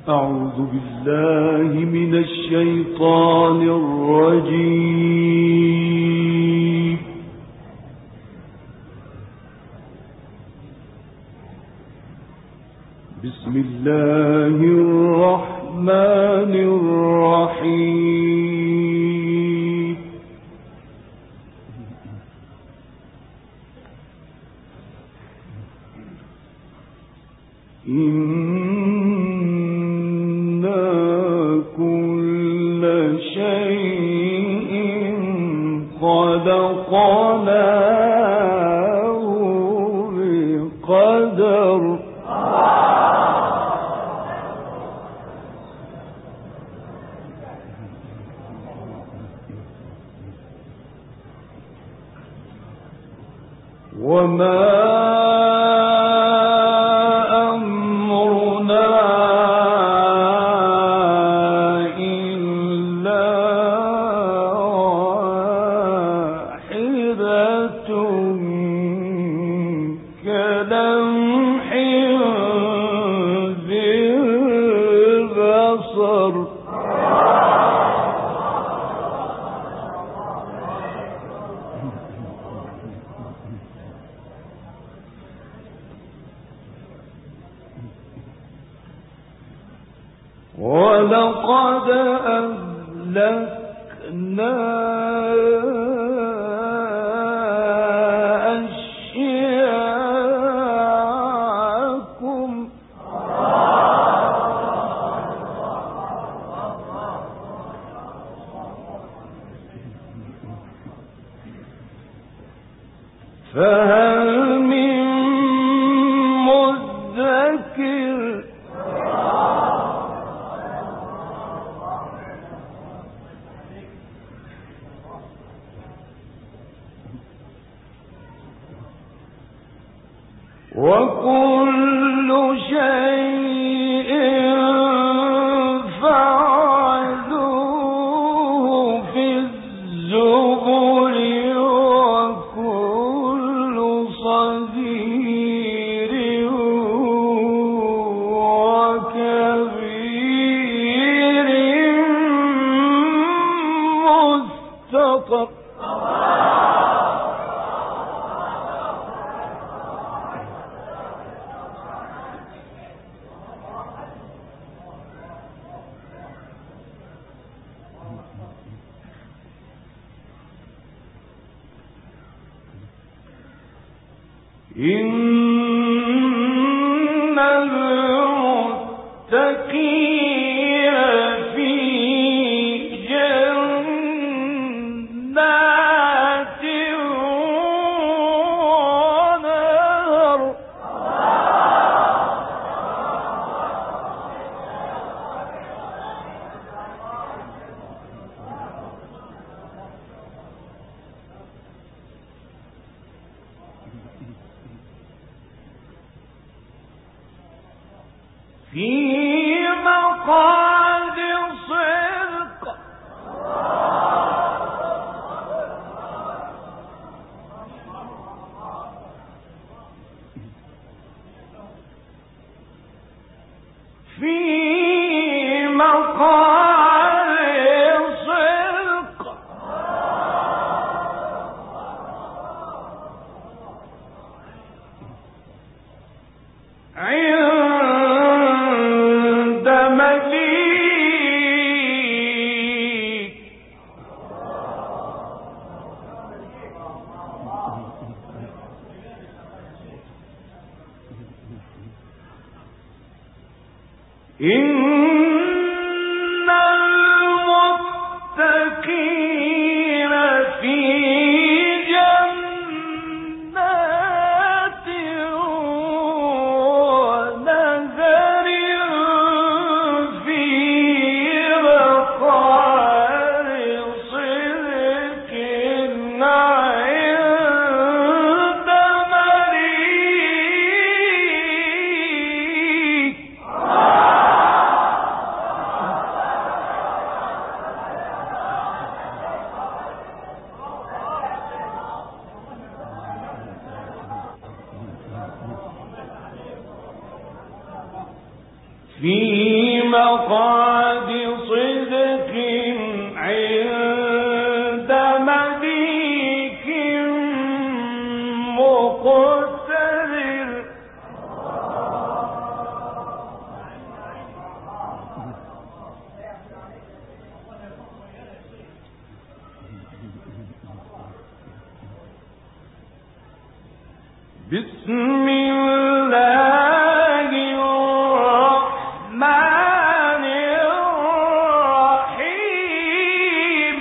أعوذ بالله من الشيطان الرجيم. بسم الله الرحمن الرحيم. خلقناه بقدر. وما ولقد أهلكنا أشياءكم فهل من مدكر. وكل شيء فعلوه في الزبر وكل صغير وكبير مستطر. إن المتقين في جنات ونهر. في مقعد صدق. في مقعد صدق. عند مليك. إن المتقين في جنات ونهر في مقعد صدق عند مليك. في بمقعد صدق عند مليك مقتدر. بسم الله الرحمن الرحيم.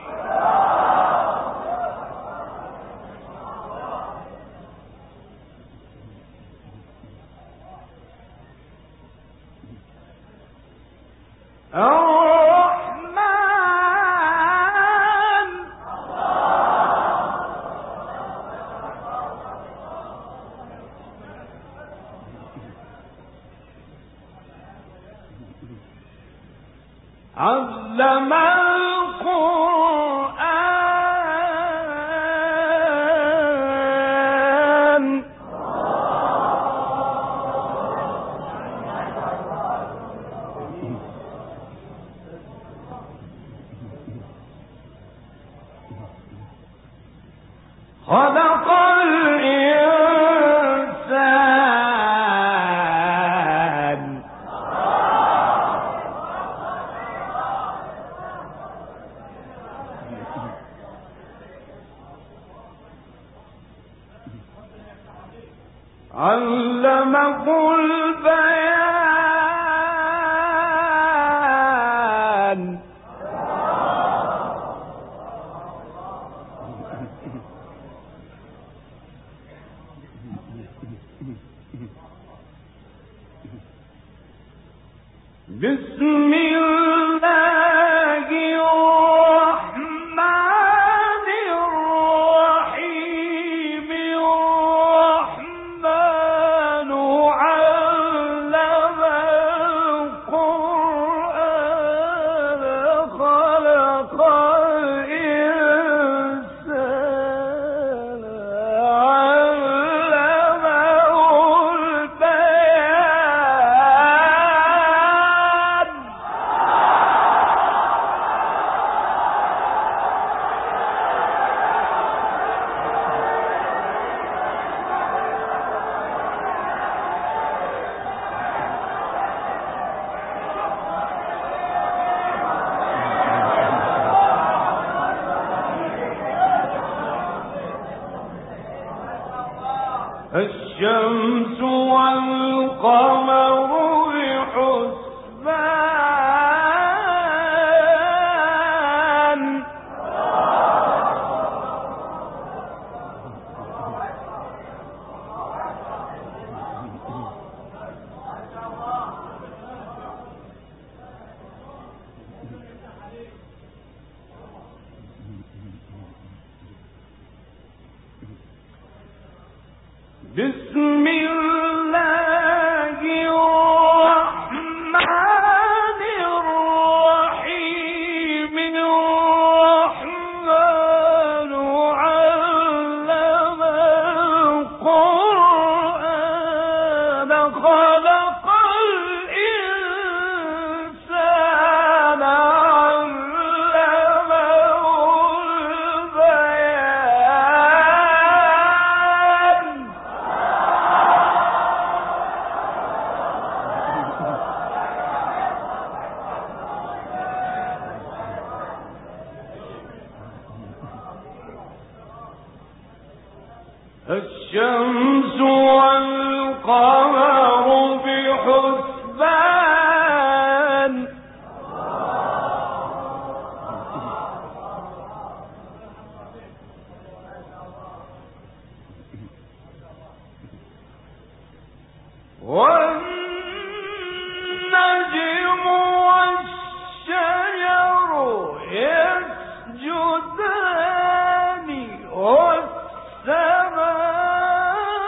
علم القرآن. خلق الإنسان. علمه البيان. بسم الله الرحمن الرحيم. الرحمن علم القرآن خلق الإنسان علمه البيان. الشمس والقمر بحسبان. بسم الله الرحمن الرحيم. الرحمن علم القرآن خلق الإنسان علمه البيان. الشمس والقمر بحسبان. والنجم والشجر يسجدان والسماء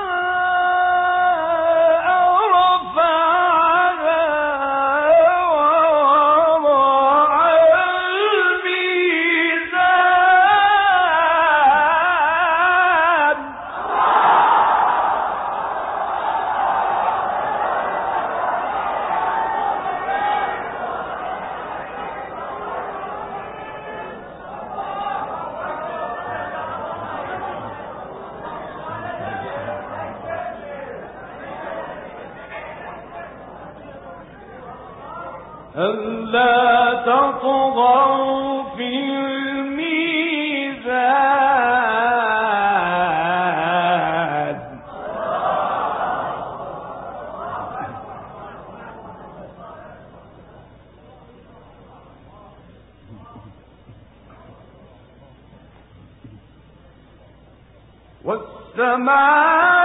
ألا تطغوا في الميزان والسماء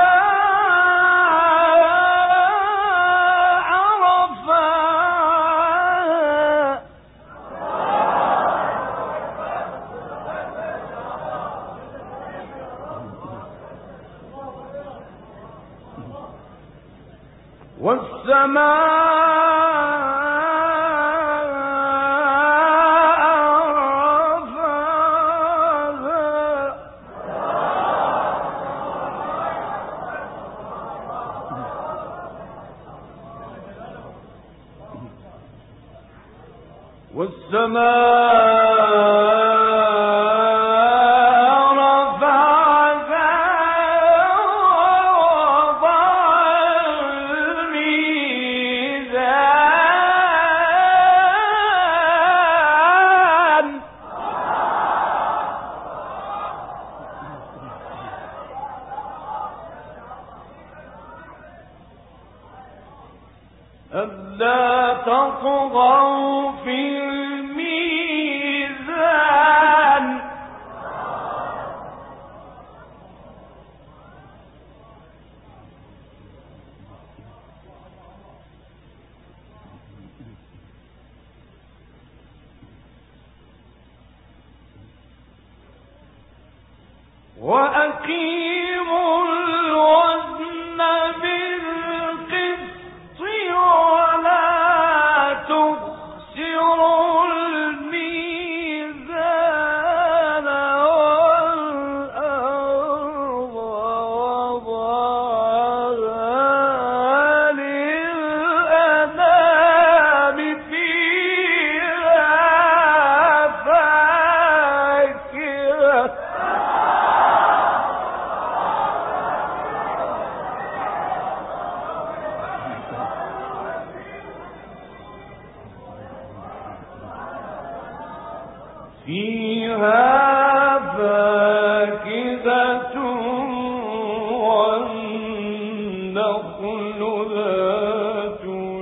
ألا تطغوا في الميزان وأقيموا الوزن بالقسط ولا تخسروا الميزان والأرض وضعها للأنام فيها فاكهة والنخل ذات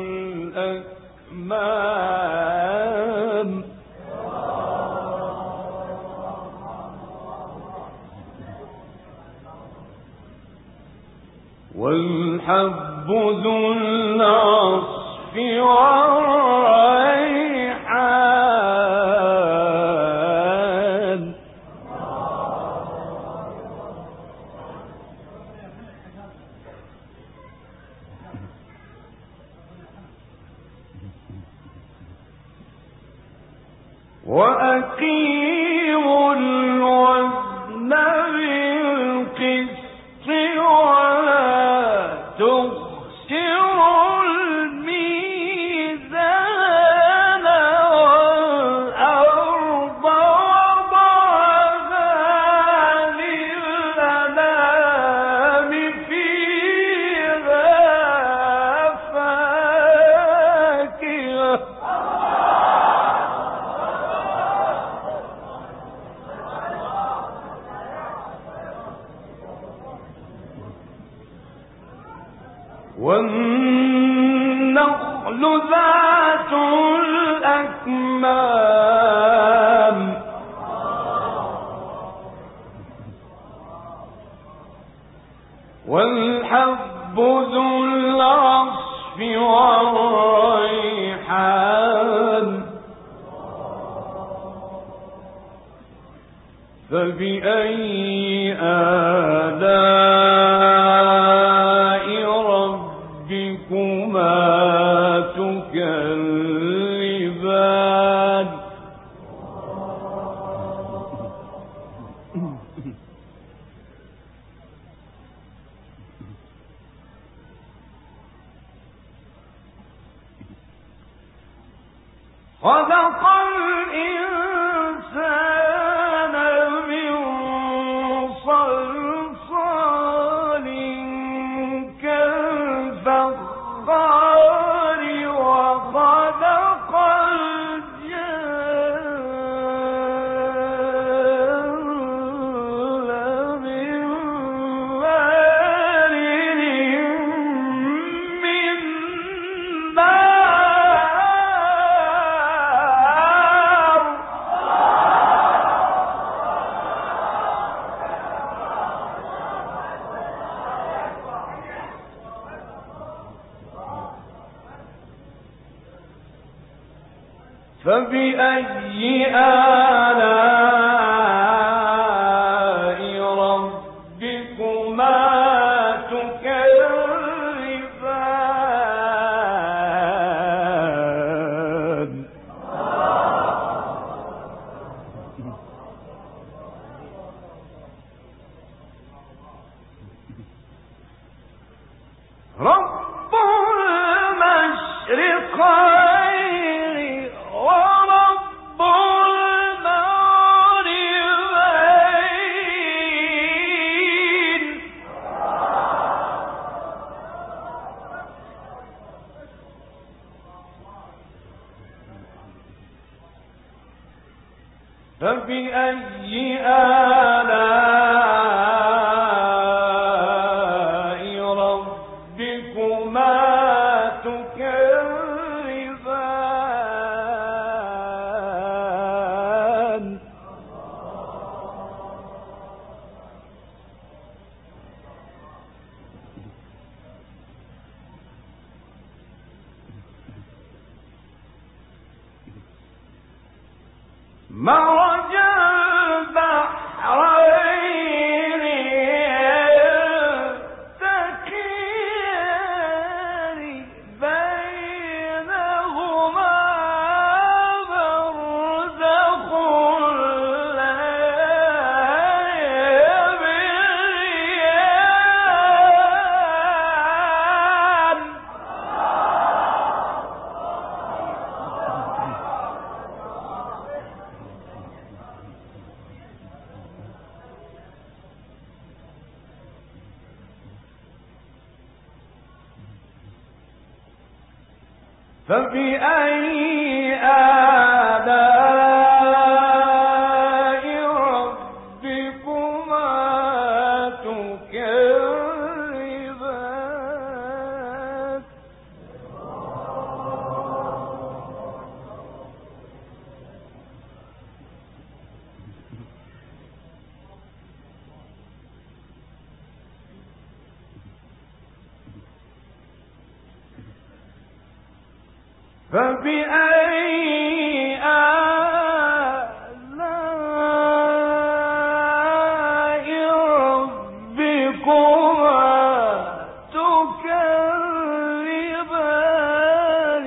الأكمام والحب ذو العصف والريحان وأقيموا الوزن بالقسط ولا تخسروا الميزان والأرض وضعها للأنام فيها فاكهة والنخل ذات الأكمام والحب ذو العصف والريحان فبأي آلاء ربكما تكذبان خلق الإنسان من صلصال كالفخار وخلق فبأي آلاء ربكما تكذبان رب المشرقين ورب المغربين فبأي آلاء ربكما تكذبان مرج البحرين يلتقيان بينهما برزخ لا يبغيان فبأي آلاء ربكما تكذبان فبأي آلاء ربكما تكذبان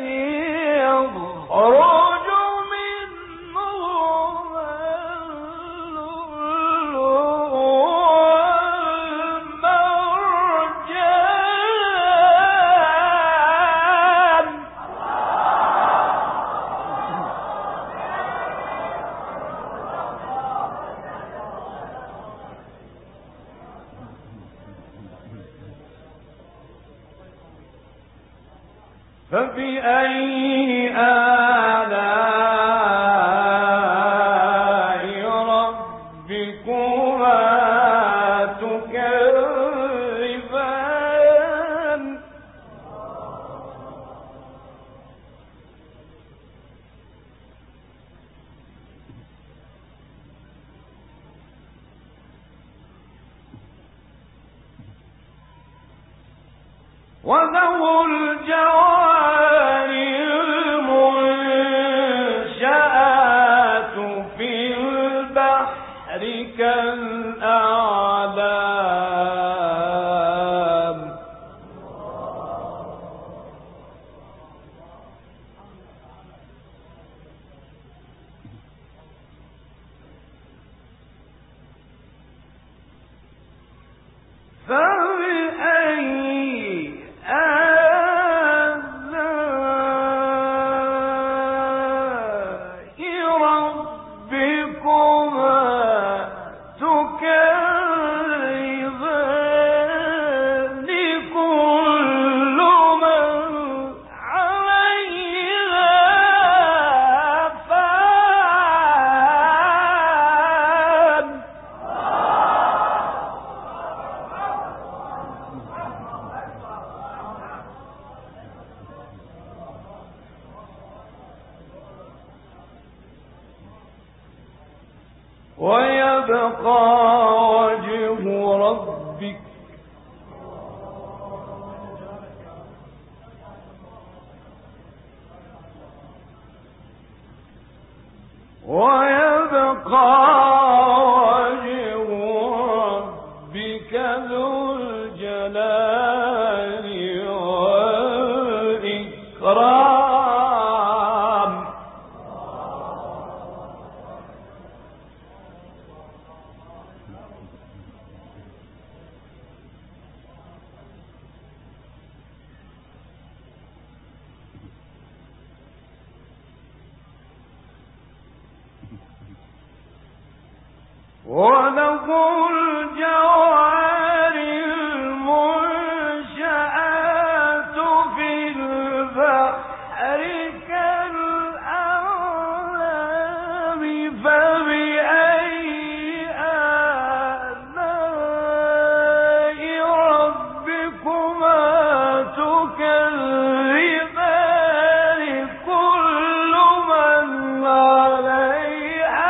يخرج منهما اللؤلؤ والمرجان فبأي آلاء ربكما تكذبان وله الجوار المنشآت في البحر كالأعلام فبأي آلاء ربكما تكذبان كل من عليها فان ويبقى وجه ربك ويبقى وجه ربك ذو الجلال والإكرام. وله الجوار المنشآت في البحر كالأعلام فبأي آلاء ربكما تكذبان كل من عليها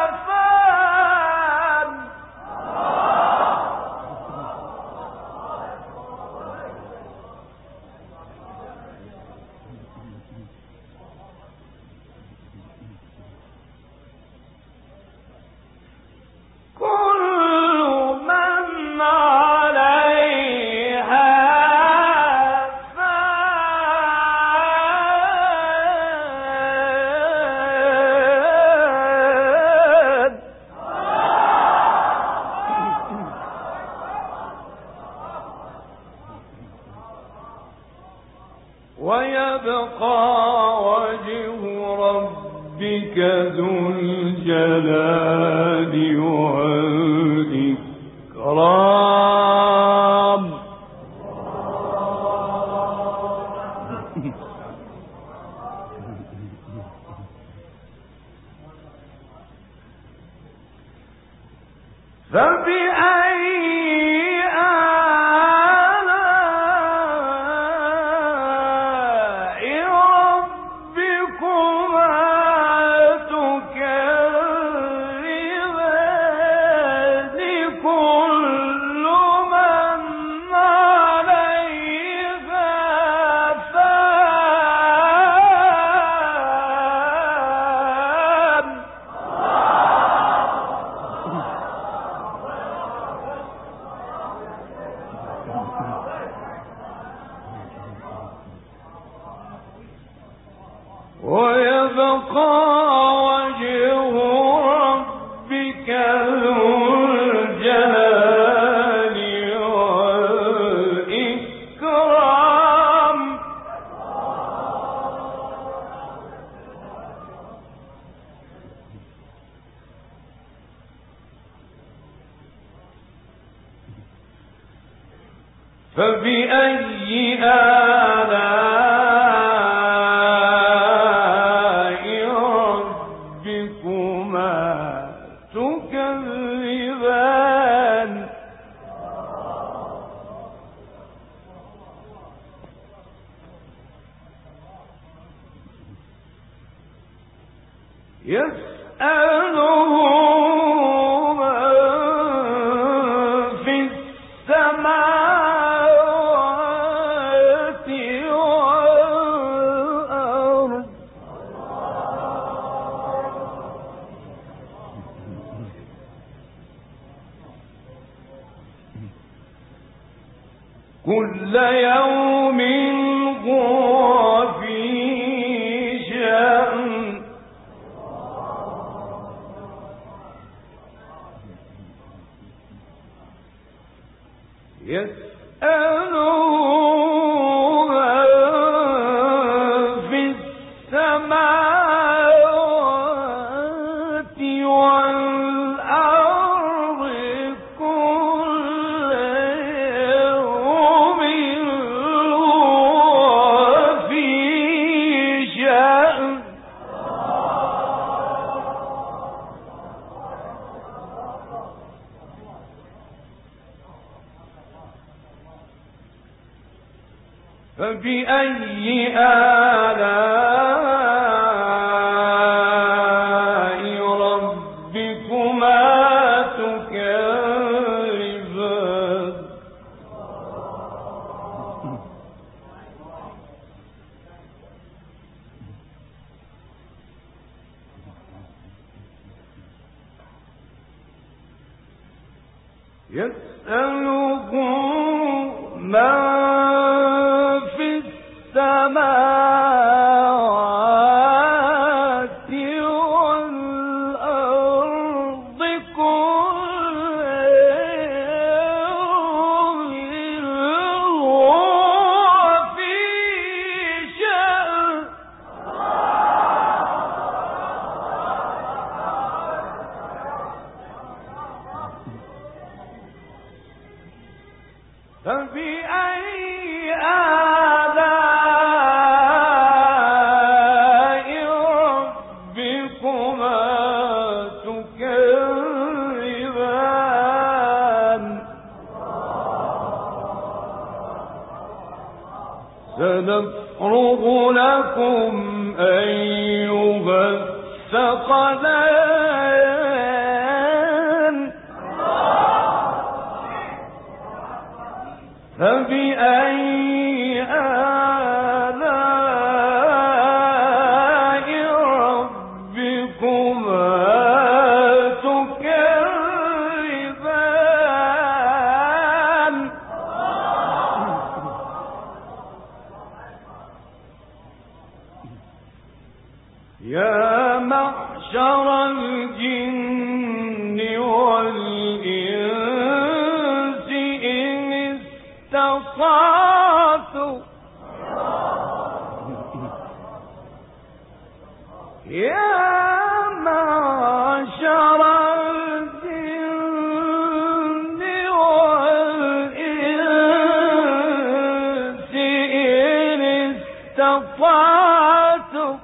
ويبقى وجه ربك ذو الجلال والإكرام. فبأي ويبقى وجه ربك ذو الجلال والإكرام. فبأي آلاء ربكما تكذبان. يسأله من في السماوات والأرض كل يوم هو في شأن. يسأله من في السماوات والأرض كل يوم هو في شأن. فبأي آلاء ربكما تكذبان. يسأله من في السماوات والأرض كل يوم هو في شأن فبأي آلاء ربكما تكذبان سنفرغ لكم أيها الثقلان فبأي آلاء ربكما تكذبان يا معشر الجن والإنس إن استطعتم يا معشر الجن والإنس إن استطعتم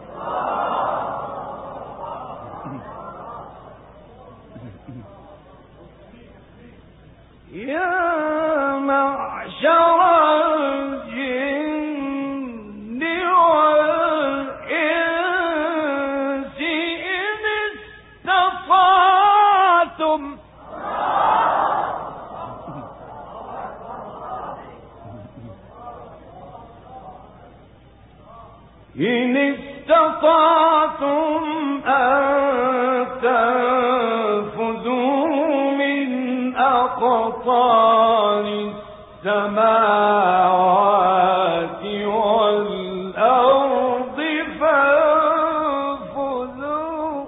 يا معشر الجن والإنس إن استطعتم أن تنفذوا من أقطار السماوات والأرض فانفذوا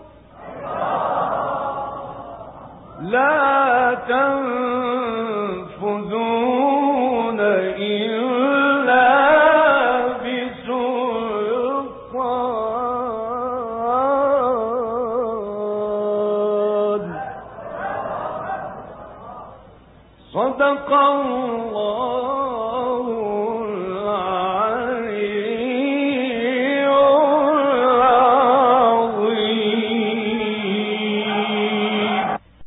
لا تنفذون إلا بسلطان صدق الله